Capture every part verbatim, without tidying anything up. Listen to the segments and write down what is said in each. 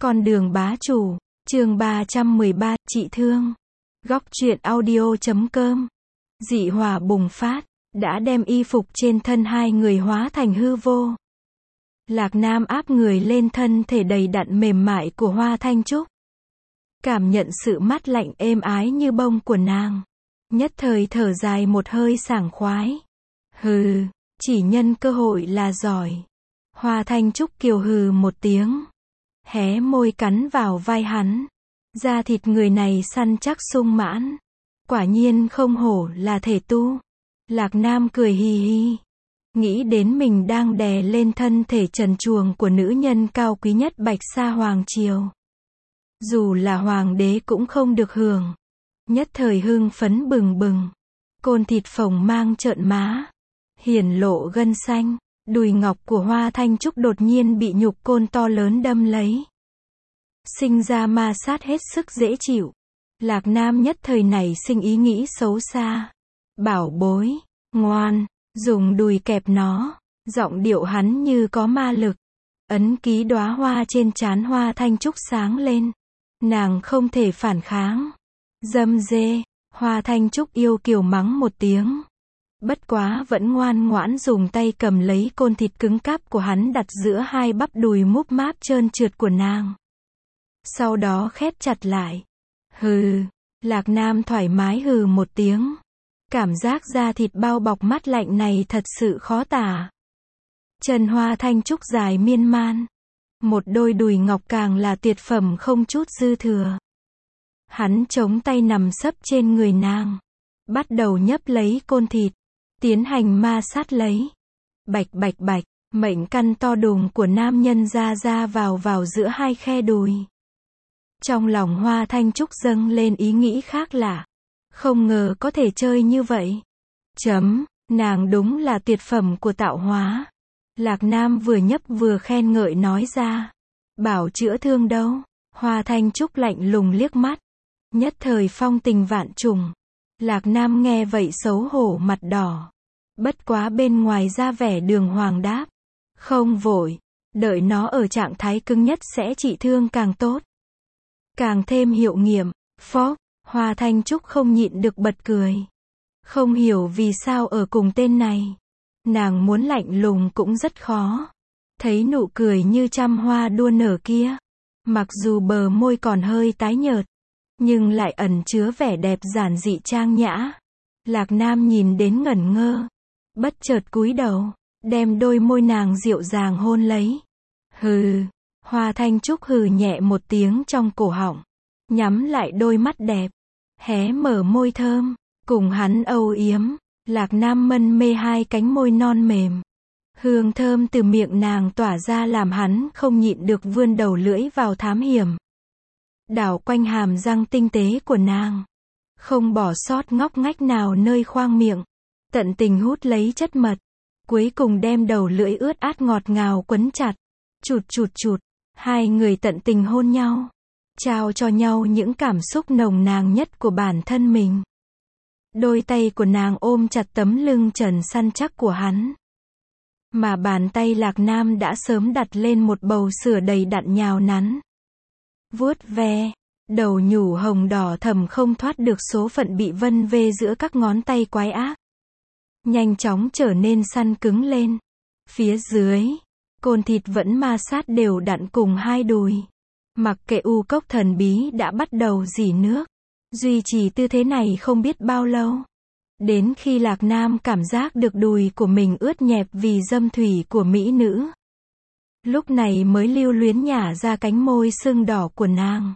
Con đường bá chủ, chương ba trăm mười ba, chị thương. Góc truyện audio chấm com. Dị hỏa bùng phát, đã đem y phục trên thân hai người hóa thành hư vô. Lạc Nam áp người lên thân thể đầy đặn mềm mại của Hoa Thanh Trúc. Cảm nhận sự mát lạnh êm ái như bông của nàng. Nhất thời thở dài một hơi sảng khoái. Hừ, chỉ nhân cơ hội là giỏi. Hoa Thanh Trúc kiều hừ một tiếng. Hé môi cắn vào vai hắn. Da thịt người này săn chắc sung mãn. Quả nhiên không hổ là thể tu. Lạc Nam cười hì hì. Nghĩ đến mình đang đè lên thân thể trần truồng của nữ nhân cao quý nhất Bạch Sa Hoàng Triều. Dù là hoàng đế cũng không được hưởng. Nhất thời hưng phấn bừng bừng. Côn thịt phồng mang trợn má. Hiển lộ gân xanh. Đùi ngọc của Hoa Thanh Trúc đột nhiên bị nhục côn to lớn đâm lấy. Sinh ra ma sát hết sức dễ chịu. Lạc Nam nhất thời này sinh ý nghĩ xấu xa. Bảo bối, ngoan, dùng đùi kẹp nó. Giọng điệu hắn như có ma lực. Ấn ký đóa hoa trên trán Hoa Thanh Trúc sáng lên. Nàng không thể phản kháng. Dâm dê, Hoa Thanh Trúc yêu kiều mắng một tiếng. Bất quá vẫn ngoan ngoãn dùng tay cầm lấy côn thịt cứng cáp của hắn đặt giữa hai bắp đùi múp máp trơn trượt của nàng. Sau đó khép chặt lại. Hừ, Lạc Nam thoải mái hừ một tiếng. Cảm giác da thịt bao bọc mát lạnh này thật sự khó tả. Chân Hoa Thanh Trúc dài miên man. Một đôi đùi ngọc càng là tuyệt phẩm không chút dư thừa. Hắn chống tay nằm sấp trên người nàng. Bắt đầu nhấp lấy côn thịt. Tiến hành ma sát lấy. Bạch bạch bạch, mệnh căn to đùng của nam nhân ra ra vào vào giữa hai khe đùi. Trong lòng Hoa Thanh Trúc dâng lên ý nghĩ khác lạ. Không ngờ có thể chơi như vậy. Chấm, nàng đúng là tuyệt phẩm của tạo hóa. Lạc Nam vừa nhấp vừa khen ngợi nói ra. Bảo chữa thương đâu? Hoa Thanh Trúc lạnh lùng liếc mắt. Nhất thời phong tình vạn trùng. Lạc Nam nghe vậy xấu hổ mặt đỏ. Bất quá bên ngoài ra vẻ đường hoàng đáp. Không vội, đợi nó ở trạng thái cứng nhất sẽ trị thương càng tốt. Càng thêm hiệu nghiệm. Phó, Hoa Thanh Trúc không nhịn được bật cười. Không hiểu vì sao ở cùng tên này. Nàng muốn lạnh lùng cũng rất khó. Thấy nụ cười như trăm hoa đua nở kia. Mặc dù bờ môi còn hơi tái nhợt. Nhưng lại ẩn chứa vẻ đẹp giản dị trang nhã. Lạc Nam nhìn đến ngẩn ngơ. Bất chợt cúi đầu. Đem đôi môi nàng dịu dàng hôn lấy. Hừ. Hoa Thanh Trúc hừ nhẹ một tiếng trong cổ họng. Nhắm lại đôi mắt đẹp. Hé mở môi thơm. Cùng hắn âu yếm. Lạc Nam mân mê hai cánh môi non mềm. Hương thơm từ miệng nàng tỏa ra làm hắn không nhịn được vươn đầu lưỡi vào thám hiểm. Đảo quanh hàm răng tinh tế của nàng. Không bỏ sót ngóc ngách nào nơi khoang miệng. Tận tình hút lấy chất mật. Cuối cùng đem đầu lưỡi ướt át ngọt ngào quấn chặt. Chụt chụt chụt. Hai người tận tình hôn nhau. Trao cho nhau những cảm xúc nồng nàn nhất của bản thân mình. Đôi tay của nàng ôm chặt tấm lưng trần săn chắc của hắn. Mà bàn tay Lạc Nam đã sớm đặt lên một bầu sữa đầy đặn nhào nắn. Vuốt ve, đầu nhủ hồng đỏ thầm không thoát được số phận bị vân vê giữa các ngón tay quái ác. Nhanh chóng trở nên săn cứng lên. Phía dưới, côn thịt vẫn ma sát đều đặn cùng hai đùi. Mặc kệ u cốc thần bí đã bắt đầu rỉ nước. Duy trì tư thế này không biết bao lâu. Đến khi Lạc Nam cảm giác được đùi của mình ướt nhẹp vì dâm thủy của mỹ nữ. Lúc này mới lưu luyến nhả ra cánh môi sưng đỏ của nàng.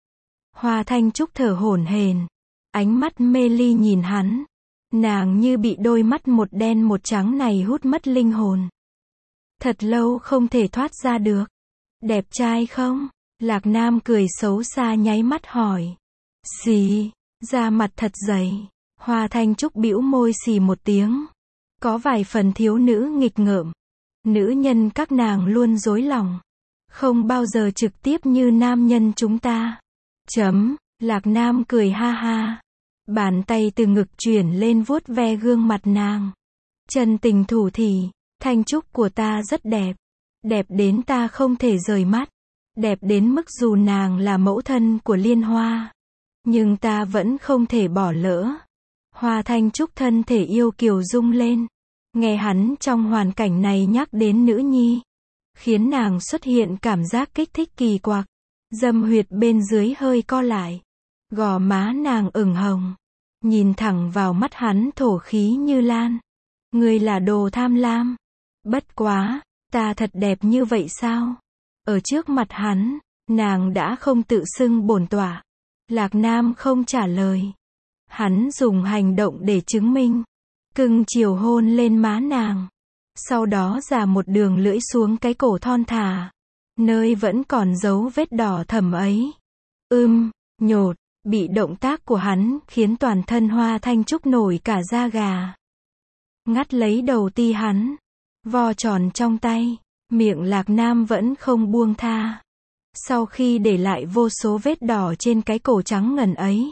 Hoa Thanh Trúc thở hổn hển. Ánh mắt mê ly nhìn hắn. Nàng như bị đôi mắt một đen một trắng này hút mất linh hồn. Thật lâu không thể thoát ra được. Đẹp trai không? Lạc Nam cười xấu xa nháy mắt hỏi. Xì, da mặt thật dày. Hoa Thanh Trúc bĩu môi xì một tiếng. Có vài phần thiếu nữ nghịch ngợm. Nữ nhân các nàng luôn dối lòng. Không bao giờ trực tiếp như nam nhân chúng ta. Chấm, Lạc Nam cười ha ha. Bàn tay từ ngực chuyển lên vuốt ve gương mặt nàng. Chân tình thủ thỉ. Thanh Trúc của ta rất đẹp. Đẹp đến ta không thể rời mắt. Đẹp đến mức dù nàng là mẫu thân của Liên Hoa, nhưng ta vẫn không thể bỏ lỡ. Hoa Thanh Trúc thân thể yêu kiều rung lên. Nghe hắn trong hoàn cảnh này nhắc đến nữ nhi, khiến nàng xuất hiện cảm giác kích thích kỳ quặc. Dâm huyệt bên dưới hơi co lại. Gò má nàng ửng hồng. Nhìn thẳng vào mắt hắn thổ khí như lan. Ngươi là đồ tham lam. Bất quá, ta thật đẹp như vậy sao? Ở trước mặt hắn, nàng đã không tự xưng bổn tọa. Lạc Nam không trả lời. Hắn dùng hành động để chứng minh. Cưng chiều hôn lên má nàng. Sau đó già một đường lưỡi xuống cái cổ thon thả. Nơi vẫn còn dấu vết đỏ thẫm ấy. Ưm, nhột, bị động tác của hắn khiến toàn thân Hoa Thanh Trúc nổi cả da gà. Ngắt lấy đầu ti hắn. Vo tròn trong tay. Miệng Lạc Nam vẫn không buông tha. Sau khi để lại vô số vết đỏ trên cái cổ trắng ngần ấy,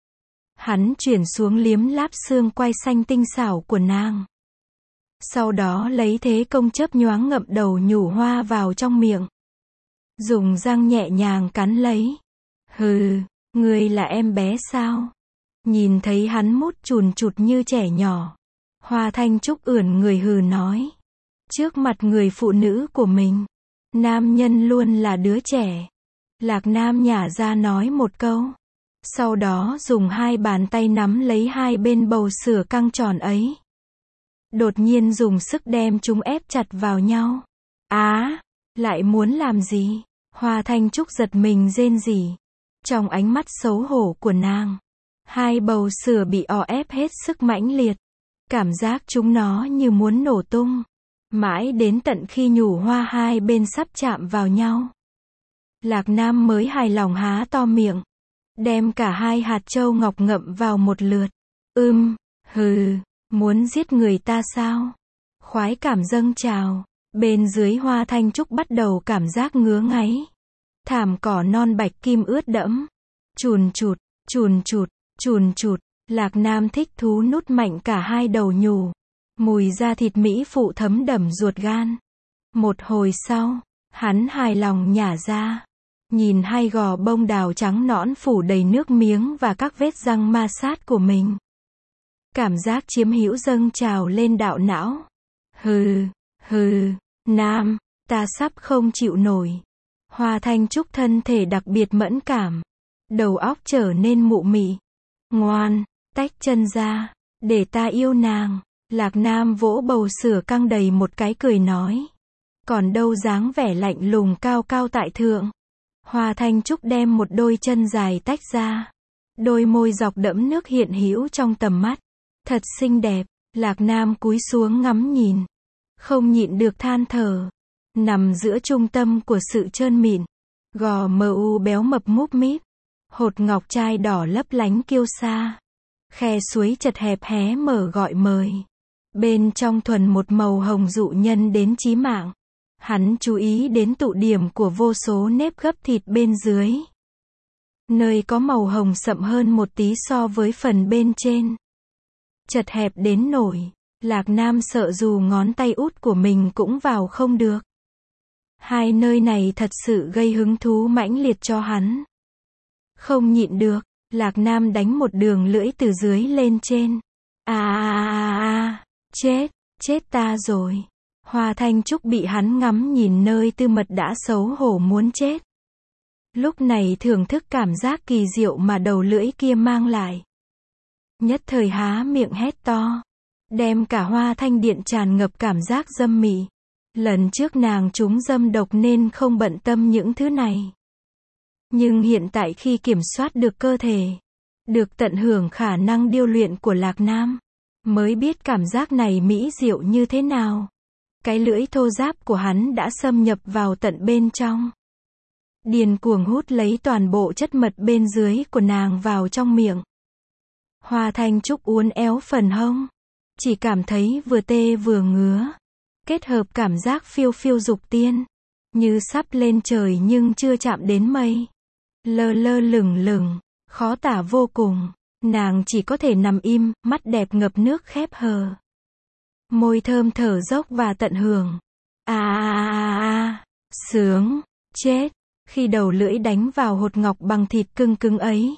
hắn chuyển xuống liếm láp xương quai xanh tinh xảo của nàng. Sau đó lấy thế công chớp nhoáng ngậm đầu nhủ hoa vào trong miệng. Dùng răng nhẹ nhàng cắn lấy. Hừ, ngươi là em bé sao? Nhìn thấy hắn mút chùn chụt như trẻ nhỏ. Hoa Thanh Trúc ưỡn người hừ nói. Trước mặt người phụ nữ của mình, nam nhân luôn là đứa trẻ. Lạc Nam nhả ra nói một câu. Sau đó dùng hai bàn tay nắm lấy hai bên bầu sữa căng tròn ấy. Đột nhiên dùng sức đem chúng ép chặt vào nhau. Á, lại muốn làm gì? Hoa Thanh Trúc giật mình rên rỉ. Trong ánh mắt xấu hổ của nàng, hai bầu sữa bị o ép hết sức mãnh liệt. Cảm giác chúng nó như muốn nổ tung. Mãi đến tận khi nhủ hoa hai bên sắp chạm vào nhau, Lạc Nam mới hài lòng há to miệng. Đem cả hai hạt châu ngọc ngậm vào một lượt. Ưm, hừ, muốn giết người ta sao? Khoái cảm dâng trào. Bên dưới Hoa Thanh Trúc bắt đầu cảm giác ngứa ngáy. Thảm cỏ non bạch kim ướt đẫm. Chùn chụt, chùn chụt, chùn chụt. Lạc Nam thích thú nút mạnh cả hai đầu nhủ. Mùi da thịt mỹ phụ thấm đẫm ruột gan. Một hồi sau, hắn hài lòng nhả ra. Nhìn hai gò bông đào trắng nõn phủ đầy nước miếng và các vết răng ma sát của mình. Cảm giác chiếm hữu dâng trào lên đạo não. Hừ, hừ, Nam, ta sắp không chịu nổi. Hoa Thanh Trúc thân thể đặc biệt mẫn cảm. Đầu óc trở nên mụ mị. Ngoan, tách chân ra, để ta yêu nàng. Lạc Nam vỗ bầu sữa căng đầy một cái cười nói. Còn đâu dáng vẻ lạnh lùng cao cao tại thượng. Hoa Thanh Trúc đem một đôi chân dài tách ra. Đôi môi dọc đẫm nước hiện hữu trong tầm mắt. Thật xinh đẹp. Lạc Nam cúi xuống ngắm nhìn. Không nhịn được than thở. Nằm giữa trung tâm của sự trơn mịn. Gò mờ u béo mập múp míp. Hột ngọc trai đỏ lấp lánh kiêu sa. Khe suối chật hẹp hé mở gọi mời. Bên trong thuần một màu hồng dụ nhân đến chí mạng. Hắn chú ý đến tụ điểm của vô số nếp gấp thịt bên dưới. Nơi có màu hồng sậm hơn một tí so với phần bên trên. Chật hẹp đến nổi. Lạc Nam sợ dù ngón tay út của mình cũng vào không được. Hai nơi này thật sự gây hứng thú mãnh liệt cho hắn. Không nhịn được, Lạc Nam đánh một đường lưỡi từ dưới lên trên. À à à à, chết, chết ta rồi. Hoa Thanh Trúc bị hắn ngắm nhìn nơi tư mật đã xấu hổ muốn chết. Lúc này thưởng thức cảm giác kỳ diệu mà đầu lưỡi kia mang lại. Nhất thời há miệng hét to. Đem cả Hoa Thanh Điện tràn ngập cảm giác dâm mị. Lần trước nàng trúng dâm độc nên không bận tâm những thứ này. Nhưng hiện tại khi kiểm soát được cơ thể, được tận hưởng khả năng điêu luyện của Lạc Nam, mới biết cảm giác này mỹ diệu như thế nào. Cái lưỡi thô ráp của hắn đã xâm nhập vào tận bên trong. Điên cuồng hút lấy toàn bộ chất mật bên dưới của nàng vào trong miệng. Hoa Thanh Trúc uốn éo phần hông. Chỉ cảm thấy vừa tê vừa ngứa. Kết hợp cảm giác phiêu phiêu dục tiên. Như sắp lên trời nhưng chưa chạm đến mây. Lơ lơ lửng lửng. Khó tả vô cùng. Nàng chỉ có thể nằm im, mắt đẹp ngập nước khép hờ. Môi thơm thở dốc và tận hưởng. À à à à, sướng, chết. khi đầu lưỡi đánh vào hột ngọc bằng thịt cưng cứng ấy.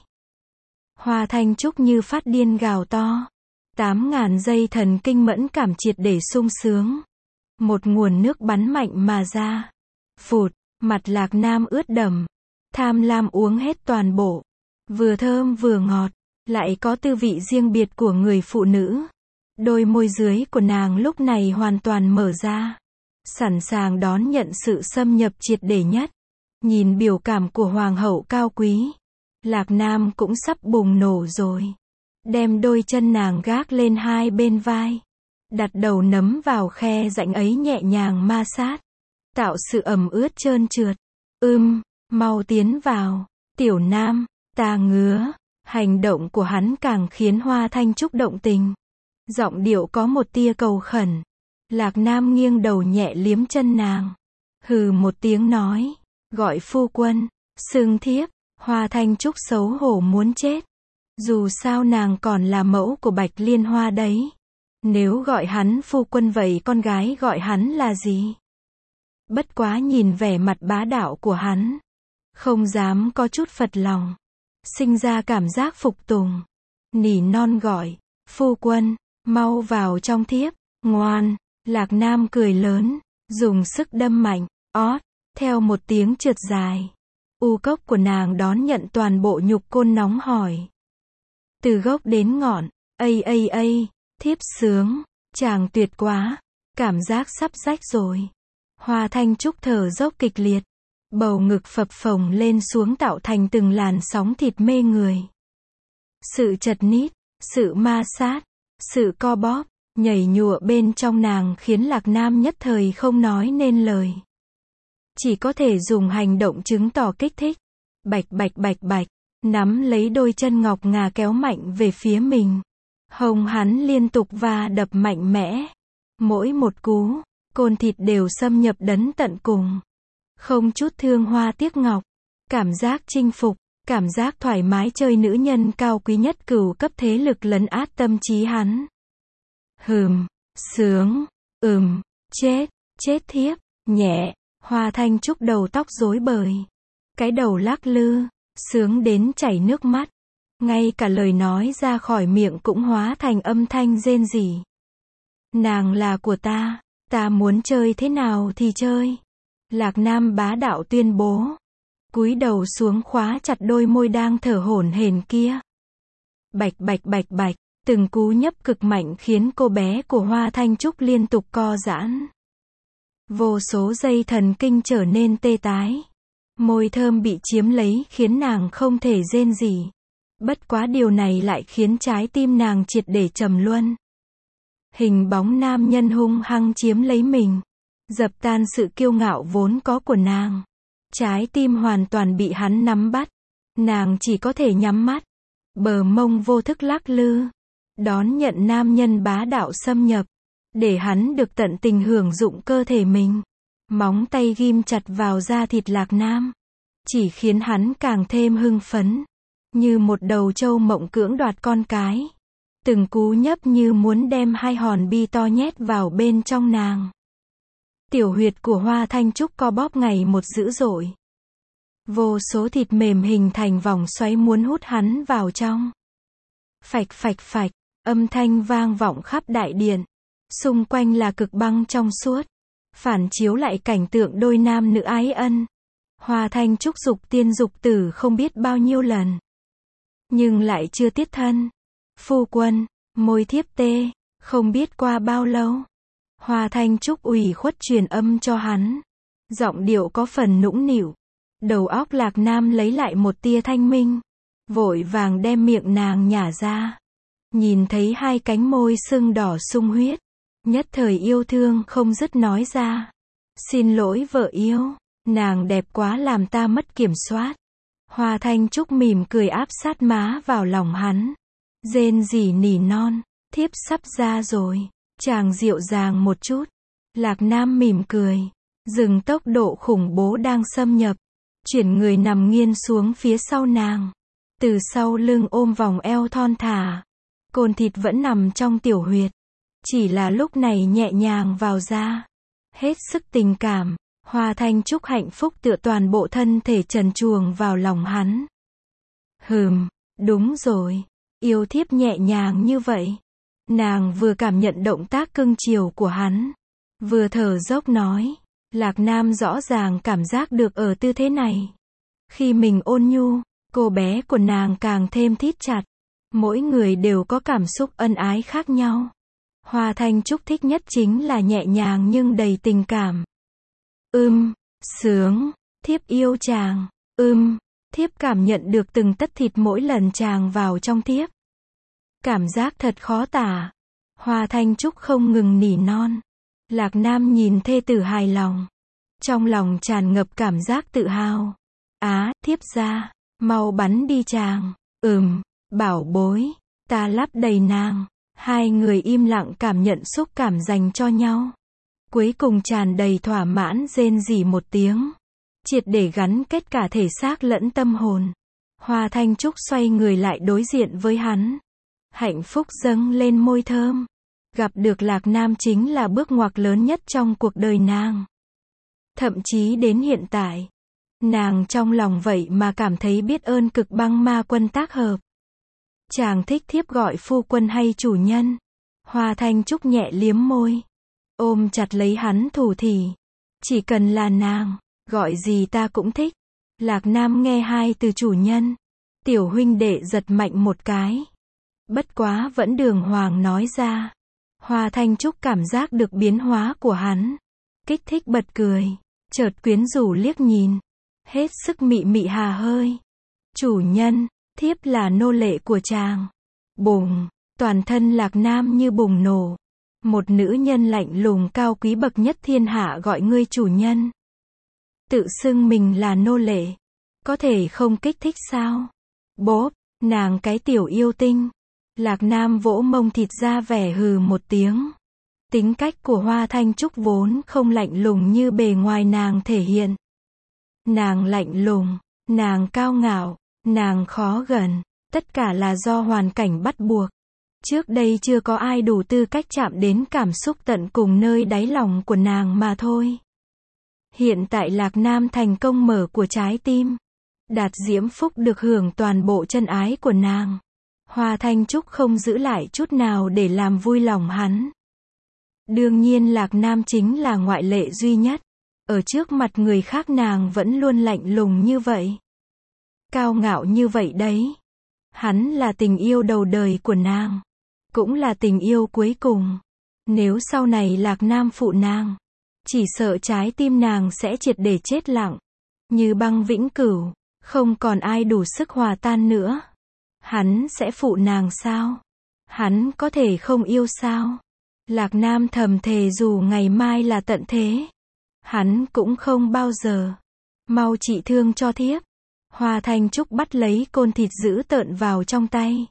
Hoa Thanh Trúc như phát điên gào to. Tám ngàn dây thần kinh mẫn cảm triệt để sung sướng. Một nguồn nước bắn mạnh mà ra. Phụt, mặt Lạc Nam ướt đẫm. Tham lam uống hết toàn bộ. Vừa thơm vừa ngọt, lại có tư vị riêng biệt của người phụ nữ. Đôi môi dưới của nàng lúc này hoàn toàn mở ra. Sẵn sàng đón nhận sự xâm nhập triệt để nhất. Nhìn biểu cảm của hoàng hậu cao quý. Lạc Nam cũng sắp bùng nổ rồi. Đem đôi chân nàng gác lên hai bên vai. Đặt đầu nấm vào khe rãnh ấy nhẹ nhàng ma sát. Tạo sự ẩm ướt trơn trượt. Ưm, mau tiến vào. Tiểu Nam, ta ngứa. Hành động của hắn càng khiến Hoa Thanh Trúc động tình. Giọng điệu có một tia cầu khẩn. Lạc Nam nghiêng đầu nhẹ liếm chân nàng. Hừ một tiếng nói. Gọi phu quân. Xưng thiếp. Hoa Thanh Trúc xấu hổ muốn chết. Dù sao nàng còn là mẫu của Bạch Liên Hoa đấy. Nếu gọi hắn phu quân vậy con gái gọi hắn là gì? Bất quá nhìn vẻ mặt bá đạo của hắn. Không dám có chút phật lòng. Sinh ra cảm giác phục tùng. Nỉ non gọi. Phu quân, mau vào trong thiếp. Ngoan. Lạc Nam cười lớn. Dùng sức đâm mạnh. Ót. Theo một tiếng trượt dài. U cốc của nàng đón nhận toàn bộ nhục côn nóng hổi. Từ gốc đến ngọn. Ây ây ây. Thiếp sướng. Chàng tuyệt quá. Cảm giác sắp rách rồi. Hoa Thanh Trúc thở dốc kịch liệt. Bầu ngực phập phồng lên xuống tạo thành từng làn sóng thịt mê người. Sự chật nít. Sự ma sát. Sự co bóp. Nhảy nhụa bên trong nàng khiến Lạc Nam nhất thời không nói nên lời. Chỉ có thể dùng hành động chứng tỏ kích thích. Bạch bạch bạch bạch. Nắm lấy đôi chân ngọc ngà kéo mạnh về phía mình. Hông hắn liên tục va đập mạnh mẽ. Mỗi một cú, côn thịt đều xâm nhập đấn tận cùng. Không chút thương hoa tiếc ngọc. Cảm giác chinh phục, cảm giác thoải mái chơi nữ nhân cao quý nhất cửu cấp thế lực lấn át tâm trí hắn. Hừm, sướng, ừm, chết, chết thiếp, nhẹ. Hoa Thanh Trúc đầu tóc rối bời. Cái đầu lắc lư, sướng đến chảy nước mắt. Ngay cả lời nói ra khỏi miệng cũng hóa thành âm thanh rên rỉ. Nàng là của ta, ta muốn chơi thế nào thì chơi. Lạc Nam bá đạo tuyên bố. Cúi đầu xuống khóa chặt đôi môi đang thở hổn hển kia. Bạch bạch bạch bạch, từng cú nhấp cực mạnh khiến cô bé của Hoa Thanh Trúc liên tục co giãn. Vô số dây thần kinh trở nên tê tái. Môi thơm bị chiếm lấy khiến nàng không thể rên rỉ. Bất quá điều này lại khiến trái tim nàng triệt để trầm luân. Hình bóng nam nhân hung hăng chiếm lấy mình. Dập tan sự kiêu ngạo vốn có của nàng. Trái tim hoàn toàn bị hắn nắm bắt. Nàng chỉ có thể nhắm mắt. Bờ mông vô thức lắc lư. Đón nhận nam nhân bá đạo xâm nhập. Để hắn được tận tình hưởng dụng cơ thể mình. Móng tay ghim chặt vào da thịt Lạc Nam. Chỉ khiến hắn càng thêm hưng phấn. Như một đầu trâu mộng cưỡng đoạt con cái. Từng cú nhấp như muốn đem hai hòn bi to nhét vào bên trong nàng. Tiểu huyệt của Hoa Thanh Trúc co bóp ngày một dữ dội. Vô số thịt mềm hình thành vòng xoáy muốn hút hắn vào trong. Phạch phạch phạch, âm thanh vang vọng khắp đại điện. Xung quanh là cực băng trong suốt. Phản chiếu lại cảnh tượng đôi nam nữ ái ân. Hoa Thanh Trúc dục tiên dục tử không biết bao nhiêu lần. Nhưng lại chưa tiết thân. Phu quân, môi thiếp tê, không biết qua bao lâu. Hoa Thanh Trúc ủy khuất truyền âm cho hắn. Giọng điệu có phần nũng nịu. Đầu óc Lạc Nam lấy lại một tia thanh minh. Vội vàng đem miệng nàng nhả ra. Nhìn thấy hai cánh môi sưng đỏ sung huyết. Nhất thời yêu thương không dứt nói ra. Xin lỗi vợ yêu. Nàng đẹp quá làm ta mất kiểm soát. Hoa Thanh Trúc mỉm cười áp sát má vào lòng hắn. Rên rỉ nỉ non. Thiếp sắp ra rồi. Chàng dịu dàng một chút. Lạc Nam mỉm cười. Dừng tốc độ khủng bố đang xâm nhập. Chuyển người nằm nghiêng xuống phía sau nàng. Từ sau lưng ôm vòng eo thon thả. Côn thịt vẫn nằm trong tiểu huyệt. Chỉ là lúc này nhẹ nhàng vào ra. Hết sức tình cảm. Hoa Thanh Trúc hạnh phúc tựa toàn bộ thân thể trần truồng vào lòng hắn. Hừm, đúng rồi. Yêu thiếp nhẹ nhàng như vậy. Nàng vừa cảm nhận động tác cưng chiều của hắn, vừa thở dốc nói. Lạc Nam rõ ràng cảm giác được ở tư thế này. Khi mình ôn nhu, cô bé của nàng càng thêm thít chặt. Mỗi người đều có cảm xúc ân ái khác nhau. Hoa Thanh Trúc thích nhất chính là nhẹ nhàng nhưng đầy tình cảm. Ưm, sướng, thiếp yêu chàng. Ưm, thiếp cảm nhận được từng tấc thịt mỗi lần chàng vào trong thiếp. Cảm giác thật khó tả. Hoa Thanh Trúc không ngừng nỉ non. Lạc Nam nhìn thê tử hài lòng. Trong lòng tràn ngập cảm giác tự hào. Á, thiếp ra, mau bắn đi chàng. Ừm, bảo bối, ta lắp đầy nàng. Hai người im lặng cảm nhận xúc cảm dành cho nhau. Cuối cùng tràn đầy thỏa mãn rên rỉ một tiếng. Triệt để gắn kết cả thể xác lẫn tâm hồn. Hoa Thanh Trúc xoay người lại đối diện với hắn. Hạnh phúc dâng lên môi thơm. Gặp được Lạc Nam chính là bước ngoặt lớn nhất trong cuộc đời nàng. Thậm chí đến hiện tại, nàng trong lòng vậy mà cảm thấy biết ơn Cực Băng Ma Quân tác hợp. Chàng thích thiếp gọi phu quân hay chủ nhân? Hoa Thanh Trúc nhẹ liếm môi, ôm chặt lấy hắn thủ thỉ. Chỉ cần là nàng, gọi gì ta cũng thích. Lạc Nam nghe hai từ chủ nhân, tiểu huynh đệ giật mạnh một cái. Bất quá vẫn đường hoàng nói ra. Hoa Thanh Trúc cảm giác được biến hóa của hắn. Kích thích bật cười, chợt quyến rũ liếc nhìn. Hết sức mị mị hà hơi. Chủ nhân, thiếp là nô lệ của chàng. Bùng, toàn thân Lạc Nam như bùng nổ. Một nữ nhân lạnh lùng cao quý bậc nhất thiên hạ gọi ngươi chủ nhân. Tự xưng mình là nô lệ. Có thể không kích thích sao? Bốp, nàng cái tiểu yêu tinh. Lạc Nam vỗ mông thịt ra vẻ hừ một tiếng. Tính cách của Hoa Thanh Trúc vốn không lạnh lùng như bề ngoài nàng thể hiện. Nàng lạnh lùng, nàng cao ngạo, nàng khó gần, tất cả là do hoàn cảnh bắt buộc. Trước đây chưa có ai đủ tư cách chạm đến cảm xúc tận cùng nơi đáy lòng của nàng mà thôi. Hiện tại Lạc Nam thành công mở của trái tim. Đạt Diễm Phúc được hưởng toàn bộ chân ái của nàng. Hoa Thanh Trúc không giữ lại chút nào để làm vui lòng hắn. Đương nhiên Lạc Nam chính là ngoại lệ duy nhất. Ở trước mặt người khác nàng vẫn luôn lạnh lùng như vậy. Cao ngạo như vậy đấy. Hắn là tình yêu đầu đời của nàng. Cũng là tình yêu cuối cùng. Nếu sau này Lạc Nam phụ nàng, chỉ sợ trái tim nàng sẽ triệt để chết lặng. Như băng vĩnh cửu, không còn ai đủ sức hòa tan nữa. Hắn sẽ phụ nàng sao? Hắn có thể không yêu sao? Lạc Nam thầm thề dù ngày mai là tận thế, hắn cũng không bao giờ. Mau trị thương cho thiếp. Hoa Thanh Trúc bắt lấy côn thịt dữ tợn vào trong tay.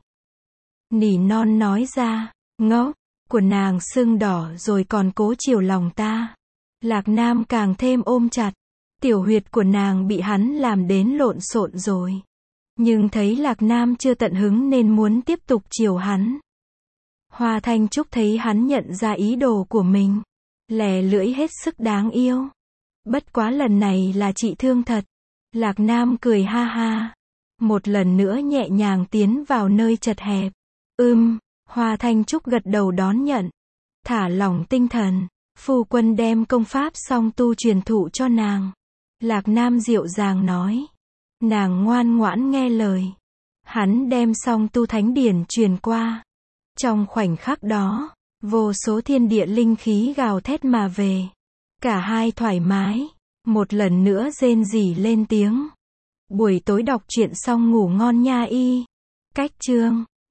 Nỉ non nói ra, ngốc, của nàng sưng đỏ rồi còn cố chiều lòng ta. Lạc Nam càng thêm ôm chặt. Tiểu huyệt của nàng bị hắn làm đến lộn xộn rồi. Nhưng thấy Lạc Nam chưa tận hứng nên muốn tiếp tục chiều hắn. Hoa Thanh Trúc thấy hắn nhận ra ý đồ của mình. Lè lưỡi hết sức đáng yêu. Bất quá lần này là trị thương thật. Lạc Nam cười ha ha. Một lần nữa nhẹ nhàng tiến vào nơi chật hẹp. Ưm, Hoa Thanh Trúc gật đầu đón nhận. Thả lỏng tinh thần. Phu quân đem công pháp song tu truyền thụ cho nàng. Lạc Nam dịu dàng nói. Nàng ngoan ngoãn nghe lời. Hắn đem song tu thánh điển truyền qua. Trong khoảnh khắc đó, vô số thiên địa linh khí gào thét mà về. Cả hai thoải mái. Một lần nữa rên rỉ lên tiếng. Buổi tối đọc truyện xong ngủ ngon nha y. Cách chương